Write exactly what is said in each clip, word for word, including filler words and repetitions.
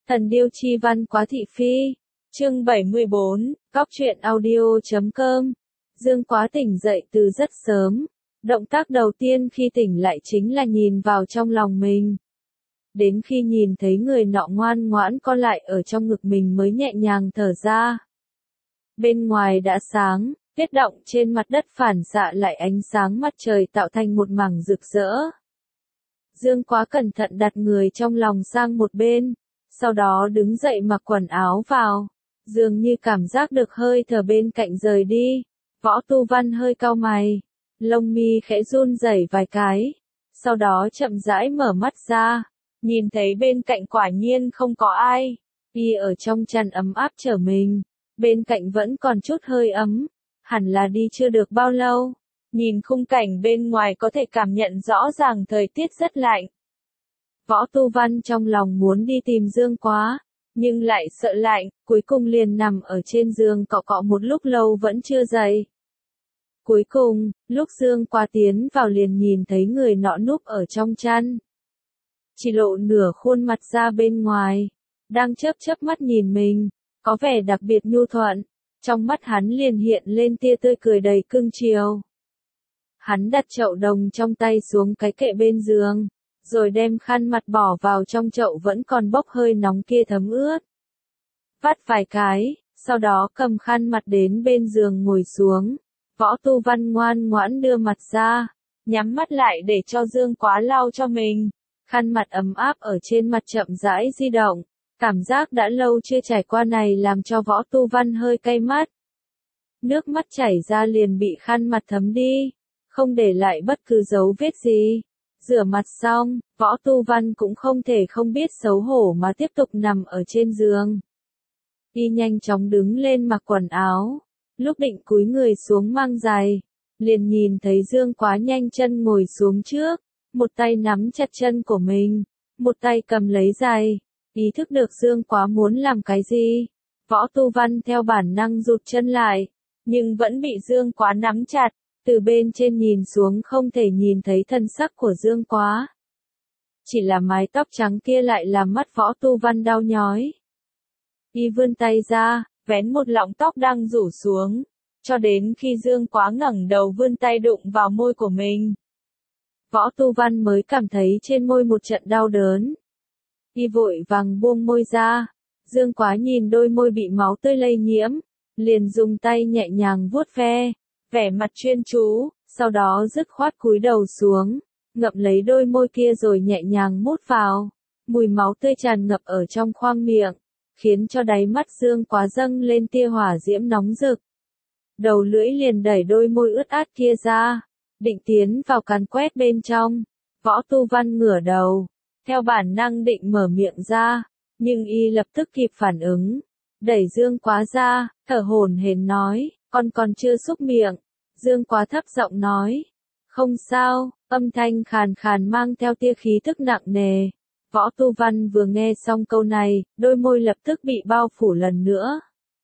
Thần điêu chi văn quá thị phi. Chương bảy mươi bốn, Cóc truyện audio chấm com. Dương Quá tỉnh dậy từ rất sớm. Động tác đầu tiên khi tỉnh lại chính là nhìn vào trong lòng mình. Đến khi nhìn thấy người nọ ngoan ngoãn co lại ở trong ngực mình mới nhẹ nhàng thở ra. Bên ngoài đã sáng, tuyết động trên mặt đất phản xạ lại ánh sáng mặt trời tạo thành một mảng rực rỡ. Dương Quá cẩn thận đặt người trong lòng sang một bên, sau đó đứng dậy mặc quần áo vào, dường như cảm giác được hơi thở bên cạnh rời đi. Võ Tu Văn hơi cau mày, lông mi khẽ run rẩy vài cái, sau đó chậm rãi mở mắt ra, nhìn thấy bên cạnh quả nhiên không có ai, y ở trong chăn ấm áp trở mình, bên cạnh vẫn còn chút hơi ấm, hẳn là đi chưa được bao lâu. Nhìn khung cảnh bên ngoài có thể cảm nhận rõ ràng thời tiết rất lạnh. Võ Tu Văn trong lòng muốn đi tìm Dương Quá, nhưng lại sợ lạnh, cuối cùng liền nằm ở trên giường cọ cọ một lúc lâu vẫn chưa dậy. Cuối cùng, lúc Dương Quá tiến vào liền nhìn thấy người nọ núp ở trong chăn. Chỉ lộ nửa khuôn mặt ra bên ngoài, đang chớp chớp mắt nhìn mình, có vẻ đặc biệt nhu thuận, trong mắt hắn liền hiện lên tia tươi cười đầy cưng chiều. Hắn đặt chậu đồng trong tay xuống cái kệ bên giường, rồi đem khăn mặt bỏ vào trong chậu vẫn còn bốc hơi nóng kia thấm ướt. Vắt vài cái, sau đó cầm khăn mặt đến bên giường ngồi xuống. Võ Tu Văn ngoan ngoãn đưa mặt ra, nhắm mắt lại để cho Dương Quá lau cho mình. Khăn mặt ấm áp ở trên mặt chậm rãi di động, cảm giác đã lâu chưa trải qua này làm cho Võ Tu Văn hơi cay mắt. Nước mắt chảy ra liền bị khăn mặt thấm đi, không để lại bất cứ dấu vết gì. Rửa mặt xong, Võ Tu Văn cũng không thể không biết xấu hổ mà tiếp tục nằm ở trên giường. Y nhanh chóng đứng lên mặc quần áo, lúc định cúi người xuống mang giày, liền nhìn thấy Dương Quá nhanh chân ngồi xuống trước, một tay nắm chặt chân của mình, một tay cầm lấy giày. Ý thức được Dương Quá muốn làm cái gì, Võ Tu Văn theo bản năng rụt chân lại, nhưng vẫn bị Dương Quá nắm chặt. Từ bên trên nhìn xuống không thể nhìn thấy thân sắc của Dương Quá. Chỉ là mái tóc trắng kia lại làm mắt Võ Tu Văn đau nhói. Y vươn tay ra, vén một lọng tóc đang rủ xuống, cho đến khi Dương Quá ngẩng đầu vươn tay đụng vào môi của mình. Võ Tu Văn mới cảm thấy trên môi một trận đau đớn. Y vội vàng buông môi ra, Dương Quá nhìn đôi môi bị máu tươi lây nhiễm, liền dùng tay nhẹ nhàng vuốt ve. Vẻ mặt chuyên chú, sau đó dứt khoát cúi đầu xuống, ngậm lấy đôi môi kia rồi nhẹ nhàng mút vào. Mùi máu tươi tràn ngập ở trong khoang miệng, khiến cho đáy mắt Dương Quá dâng lên tia hỏa diễm nóng rực. Đầu lưỡi liền đẩy đôi môi ướt át kia ra, định tiến vào càn quét bên trong. Võ Tu Văn ngửa đầu, theo bản năng định mở miệng ra, nhưng y lập tức kịp phản ứng, đẩy Dương Quá ra, thở hổn hển nói. Con còn chưa xúc miệng. Dương Quá thấp giọng nói. Không sao, âm thanh khàn khàn mang theo tia khí thức nặng nề. Võ Tu Văn vừa nghe xong câu này, đôi môi lập tức bị bao phủ lần nữa.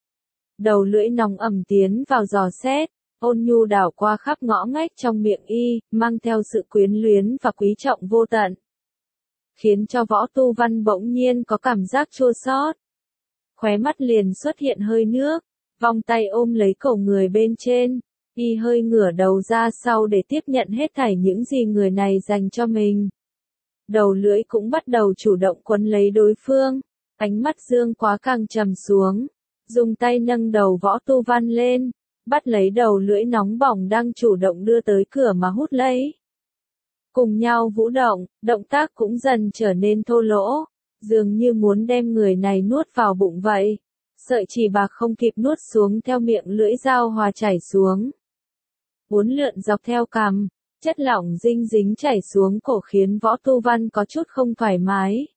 Đầu lưỡi nóng ẩm tiến vào dò xét, ôn nhu đảo qua khắp ngõ ngách trong miệng y, mang theo sự quyến luyến và quý trọng vô tận. Khiến cho Võ Tu Văn bỗng nhiên có cảm giác chua xót. Khóe mắt liền xuất hiện hơi nước. Vòng tay ôm lấy cổ người bên trên, y hơi ngửa đầu ra sau để tiếp nhận hết thảy những gì người này dành cho mình. Đầu lưỡi cũng bắt đầu chủ động quấn lấy đối phương, ánh mắt Dương Quá càng trầm xuống, dùng tay nâng đầu Võ Tu Văn lên, bắt lấy đầu lưỡi nóng bỏng đang chủ động đưa tới cửa mà hút lấy. Cùng nhau vũ động, động tác cũng dần trở nên thô lỗ, dường như muốn đem người này nuốt vào bụng vậy. Sợi chỉ bạc không kịp nuốt xuống theo miệng lưỡi dao hòa chảy xuống. Uốn lượn dọc theo cằm, chất lỏng dinh dính chảy xuống cổ khiến Võ Tu Văn có chút không thoải mái.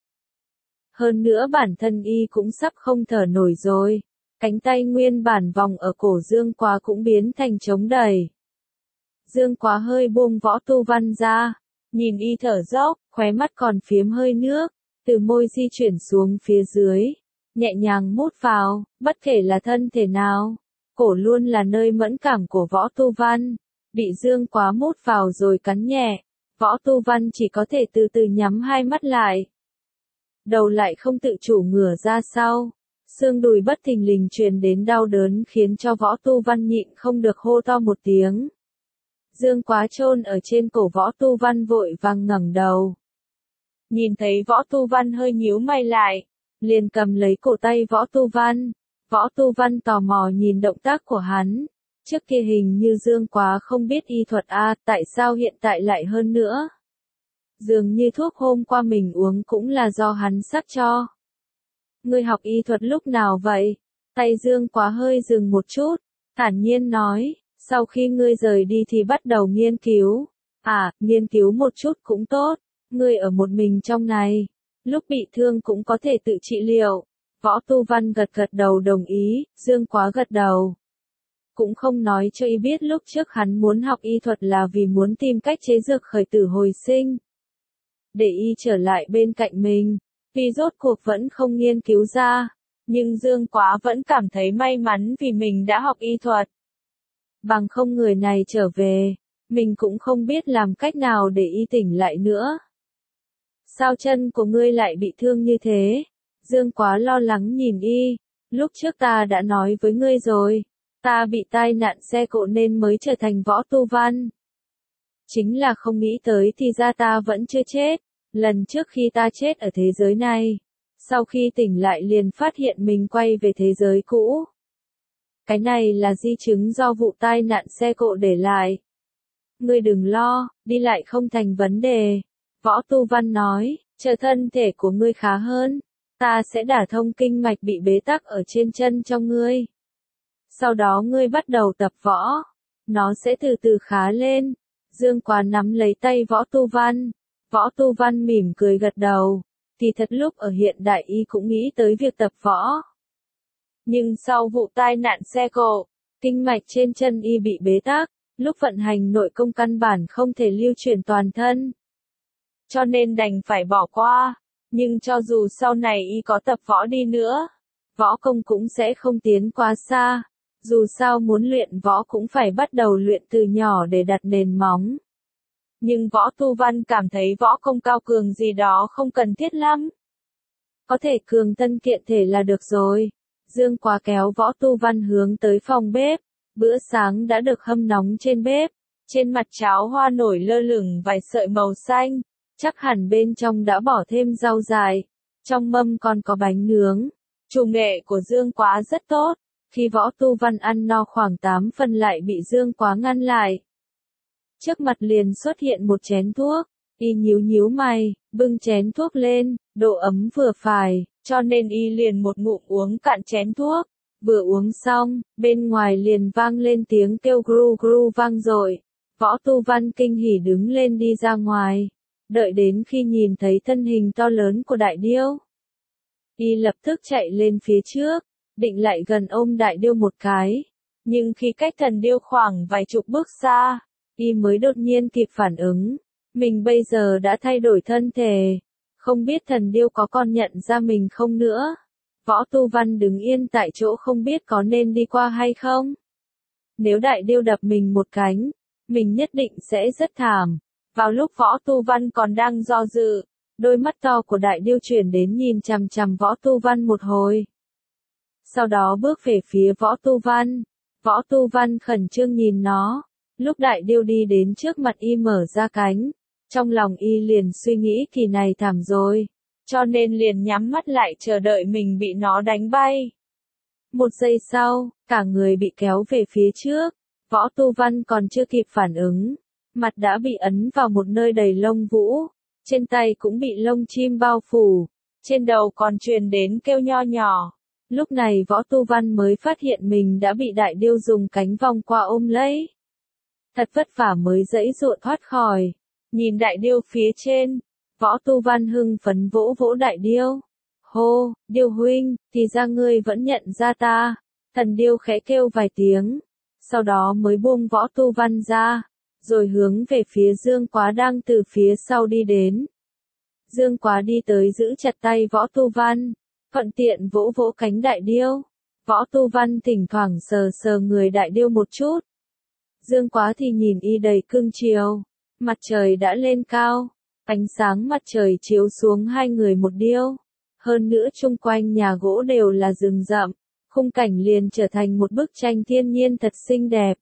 Hơn nữa bản thân y cũng sắp không thở nổi rồi, cánh tay nguyên bản vòng ở cổ Dương Quá cũng biến thành chống đẩy. Dương Quá hơi buông Võ Tu Văn ra, nhìn y thở dốc, khóe mắt còn phiếm hơi nước, từ môi di chuyển xuống phía dưới. Nhẹ nhàng mút vào, bất kể là thân thể nào, cổ luôn là nơi mẫn cảm của Võ Tu Văn, bị Dương Quá mút vào rồi cắn nhẹ, Võ Tu Văn chỉ có thể từ từ nhắm hai mắt lại. đầu lại không tự chủ ngửa ra sau. Xương đùi bất thình lình truyền đến đau đớn khiến cho Võ Tu Văn nhịn không được hô to một tiếng. Dương Quá chôn ở trên cổ Võ Tu Văn vội vàng ngẩng đầu. Nhìn thấy Võ Tu Văn hơi nhíu mày lại, liền cầm lấy cổ tay Võ Tu Văn. Võ Tu Văn tò mò nhìn động tác của hắn. Trước kia hình như Dương Quá không biết y thuật a, tại sao hiện tại lại hơn nữa? Dường như thuốc hôm qua mình uống cũng là do hắn sắc cho. Ngươi học y thuật lúc nào vậy? Tay Dương Quá hơi dừng một chút, thản nhiên nói, sau khi ngươi rời đi thì bắt đầu nghiên cứu. À, nghiên cứu một chút cũng tốt, ngươi ở một mình trong này, lúc bị thương cũng có thể tự trị liệu. Võ Tu Văn gật gật đầu đồng ý, Dương Quá gật đầu. Cũng không nói cho y biết lúc trước hắn muốn học y thuật là vì muốn tìm cách chế dược khởi tử hồi sinh. Để y trở lại bên cạnh mình, vì rốt cuộc vẫn không nghiên cứu ra, nhưng Dương Quá vẫn cảm thấy may mắn vì mình đã học y thuật. Bằng không người này trở về, mình cũng không biết làm cách nào để y tỉnh lại nữa. Sao chân của ngươi lại bị thương như thế? Dương Quá lo lắng nhìn y, lúc trước ta đã nói với ngươi rồi, ta bị tai nạn xe cộ nên mới trở thành Võ Tu Văn. Chính là không nghĩ tới thì ra ta vẫn chưa chết, lần trước khi ta chết ở thế giới này, sau khi tỉnh lại liền phát hiện mình quay về thế giới cũ. Cái này là di chứng do vụ tai nạn xe cộ để lại. Ngươi đừng lo, đi lại không thành vấn đề. Võ Tu Văn nói, chờ thân thể của ngươi khá hơn, ta sẽ đả thông kinh mạch bị bế tắc ở trên chân cho ngươi. Sau đó ngươi bắt đầu tập võ, nó sẽ từ từ khá lên. Dương Quá nắm lấy tay Võ Tu Văn. Võ Tu Văn mỉm cười gật đầu. Thì thật lúc ở hiện đại y cũng nghĩ tới việc tập võ. Nhưng sau vụ tai nạn xe cộ, kinh mạch trên chân y bị bế tắc, lúc vận hành nội công căn bản không thể lưu chuyển toàn thân. Cho nên đành phải bỏ qua. Nhưng cho dù sau này y có tập võ đi nữa, võ công cũng sẽ không tiến quá xa. Dù sao muốn luyện võ cũng phải bắt đầu luyện từ nhỏ để đặt nền móng. Nhưng Võ Tu Văn cảm thấy võ công cao cường gì đó không cần thiết lắm. Có thể cường thân kiện thể là được rồi. Dương Quá kéo Võ Tu Văn hướng tới phòng bếp. Bữa sáng đã được hâm nóng trên bếp. Trên mặt cháo hoa nổi lơ lửng vài sợi màu xanh. Chắc hẳn bên trong đã bỏ thêm rau dại. Trong mâm còn có bánh nướng. Chủ nghệ của Dương Quá rất tốt. Khi Võ Tu Văn ăn no khoảng tám phần lại bị Dương Quá ngăn lại. Trước mặt liền xuất hiện một chén thuốc, y nhíu nhíu mày, bưng chén thuốc lên, độ ấm vừa phải, cho nên y liền một ngụm uống cạn chén thuốc. Vừa uống xong, bên ngoài liền vang lên tiếng kêu gru gru vang dội. Võ Tu Văn kinh hỉ đứng lên đi ra ngoài, đợi đến khi nhìn thấy thân hình to lớn của đại điêu. Y lập tức chạy lên phía trước, định lại gần ôm đại điêu một cái, nhưng khi cách thần điêu khoảng vài chục bước xa, y mới đột nhiên kịp phản ứng, mình bây giờ đã thay đổi thân thể, không biết thần điêu có còn nhận ra mình không nữa. Võ Tu Văn đứng yên tại chỗ không biết có nên đi qua hay không. Nếu đại điêu đập mình một cánh, mình nhất định sẽ rất thảm. Vào lúc Võ Tu Văn còn đang do dự, đôi mắt to của đại điêu chuyển đến nhìn chằm chằm Võ Tu Văn một hồi. Sau đó bước về phía Võ Tu Văn. Võ Tu Văn khẩn trương nhìn nó. Lúc đại điêu đi đến trước mặt y mở ra cánh, trong lòng y liền suy nghĩ kỳ này thảm rồi, cho nên liền nhắm mắt lại chờ đợi mình bị nó đánh bay. Một giây sau, cả người bị kéo về phía trước, Võ Tu Văn còn chưa kịp phản ứng, mặt đã bị ấn vào một nơi đầy lông vũ, trên tay cũng bị lông chim bao phủ, trên đầu còn truyền đến kêu nho nhỏ. Lúc này Võ Tu Văn mới phát hiện mình đã bị đại điêu dùng cánh vòng qua ôm lấy. Thật vất vả mới dãy dụa thoát khỏi. Nhìn đại điêu phía trên, Võ Tu Văn hưng phấn vỗ vỗ đại điêu. Hô, điêu huynh, thì ra ngươi vẫn nhận ra ta. Thần điêu khẽ kêu vài tiếng, sau đó mới buông Võ Tu Văn ra, rồi hướng về phía Dương Quá đang từ phía sau đi đến. Dương Quá đi tới giữ chặt tay Võ Tu Văn, thuận tiện vỗ vỗ cánh đại điêu. Võ Tu Văn thỉnh thoảng sờ sờ người đại điêu một chút. Dương Quá thì nhìn y đầy cưng chiều. Mặt trời đã lên cao, ánh sáng mặt trời chiếu xuống hai người một điêu. Hơn nữa chung quanh nhà gỗ đều là rừng rậm, khung cảnh liền trở thành một bức tranh thiên nhiên thật xinh đẹp.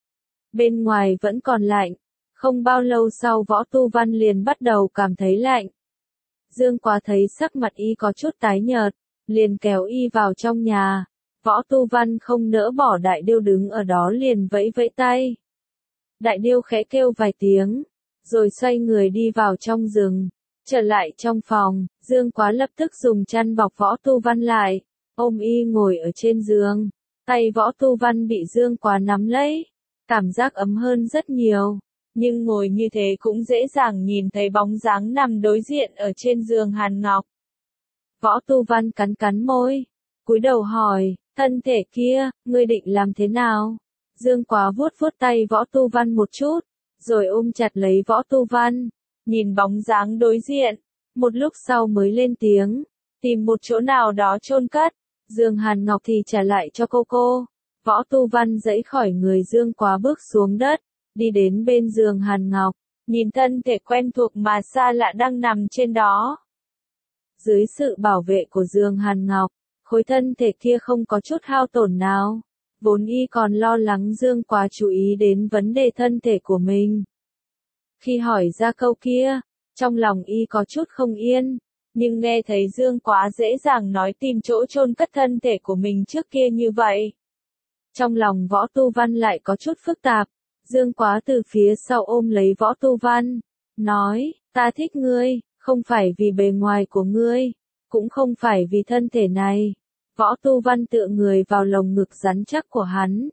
Bên ngoài vẫn còn lạnh, không bao lâu sau Võ Tu Văn liền bắt đầu cảm thấy lạnh. Dương Quá thấy sắc mặt y có chút tái nhợt, liền kéo y vào trong nhà. Võ Tu Văn không nỡ bỏ Đại Điêu đứng ở đó liền vẫy vẫy tay. Đại Điêu khẽ kêu vài tiếng, rồi xoay người đi vào trong rừng. Trở lại trong phòng, Dương Quá lập tức dùng chăn bọc Võ Tu Văn lại, ôm y ngồi ở trên giường. Tay Võ Tu Văn bị Dương Quá nắm lấy, cảm giác ấm hơn rất nhiều. Nhưng ngồi như thế cũng dễ dàng nhìn thấy bóng dáng nằm đối diện ở trên giường Hàn Ngọc. Võ Tu Văn cắn cắn môi, cúi đầu hỏi, thân thể kia, ngươi định làm thế nào? Dương Quá vuốt vuốt tay Võ Tu Văn một chút, rồi ôm chặt lấy Võ Tu Văn, nhìn bóng dáng đối diện, một lúc sau mới lên tiếng, tìm một chỗ nào đó chôn cất, giường Hàn Ngọc thì trả lại cho cô cô. Võ Tu Văn giãy khỏi người Dương Quá bước xuống đất, đi đến bên giường Hàn Ngọc, nhìn thân thể quen thuộc mà xa lạ đang nằm trên đó. Dưới sự bảo vệ của giường Hàn Ngọc, khối thân thể kia không có chút hao tổn nào. Vốn y còn lo lắng Dương Quá chú ý đến vấn đề thân thể của mình. Khi hỏi ra câu kia, trong lòng y có chút không yên, nhưng nghe thấy Dương Quá dễ dàng nói tìm chỗ chôn cất thân thể của mình trước kia như vậy. Trong lòng Võ Tu Văn lại có chút phức tạp. Dương Quá từ phía sau ôm lấy Võ Tu Văn, nói, ta thích ngươi, không phải vì bề ngoài của ngươi, cũng không phải vì thân thể này. Võ Tu Văn tựa người vào lồng ngực rắn chắc của hắn.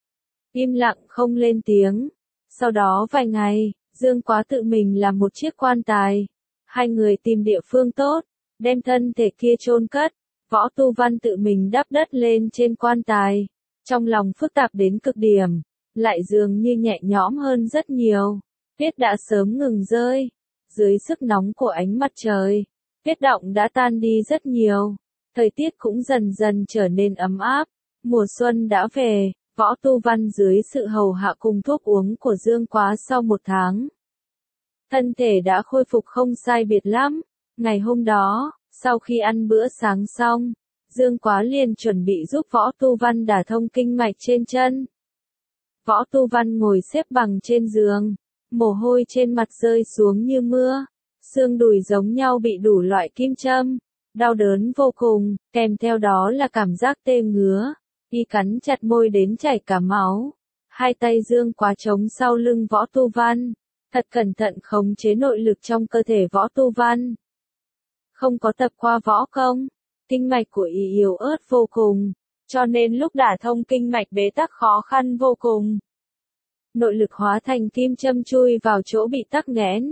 Im lặng không lên tiếng. Sau đó vài ngày, Dương Quá tự mình làm một chiếc quan tài. Hai người tìm địa phương tốt, đem thân thể kia chôn cất. Võ Tu Văn tự mình đắp đất lên trên quan tài. Trong lòng phức tạp đến cực điểm, lại dường như nhẹ nhõm hơn rất nhiều. Tuyết đã sớm ngừng rơi. Dưới sức nóng của ánh mặt trời, tuyết động đã tan đi rất nhiều. Thời tiết cũng dần dần trở nên ấm áp. Mùa xuân đã về, Võ Tu Văn dưới sự hầu hạ cùng thuốc uống của Dương Quá sau một tháng. Thân thể đã khôi phục không sai biệt lắm. Ngày hôm đó, sau khi ăn bữa sáng xong, Dương Quá liền chuẩn bị giúp Võ Tu Văn đả thông kinh mạch trên chân. Võ Tu Văn ngồi xếp bằng trên giường, mồ hôi trên mặt rơi xuống như mưa, xương đùi giống nhau bị đủ loại kim châm, đau đớn vô cùng, kèm theo đó là cảm giác tê ngứa, y cắn chặt môi đến chảy cả máu. Hai tay Dương Quá chống sau lưng Võ Tu Văn, thật cẩn thận khống chế nội lực trong cơ thể Võ Tu Văn. Không có tập qua võ công, kinh mạch của y yếu ớt vô cùng, cho nên lúc đả thông kinh mạch bế tắc khó khăn vô cùng. Nội lực hóa thành kim châm chui vào chỗ bị tắc nghẽn.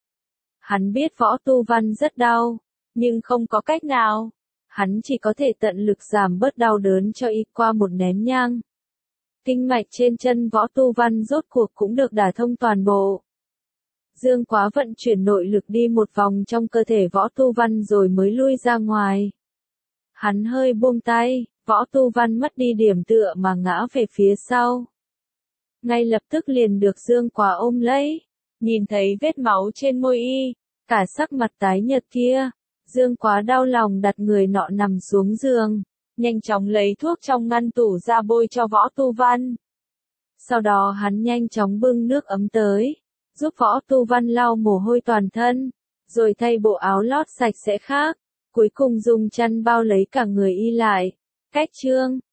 Hắn biết Võ Tu Văn rất đau, nhưng không có cách nào. Hắn chỉ có thể tận lực giảm bớt đau đớn cho y qua một nén nhang. Kinh mạch trên chân Võ Tu Văn rốt cuộc cũng được đả thông toàn bộ. Dương Quá vận chuyển nội lực đi một vòng trong cơ thể Võ Tu Văn rồi mới lui ra ngoài. Hắn hơi buông tay, Võ Tu Văn mất đi điểm tựa mà ngã về phía sau. Ngay lập tức liền được Dương Quá ôm lấy, nhìn thấy vết máu trên môi y, cả sắc mặt tái nhợt kia, Dương Quá đau lòng đặt người nọ nằm xuống giường, nhanh chóng lấy thuốc trong ngăn tủ ra bôi cho Võ Tu Văn. Sau đó hắn nhanh chóng bưng nước ấm tới, giúp Võ Tu Văn lau mồ hôi toàn thân, rồi thay bộ áo lót sạch sẽ khác, cuối cùng dùng chăn bao lấy cả người y lại. Cách chương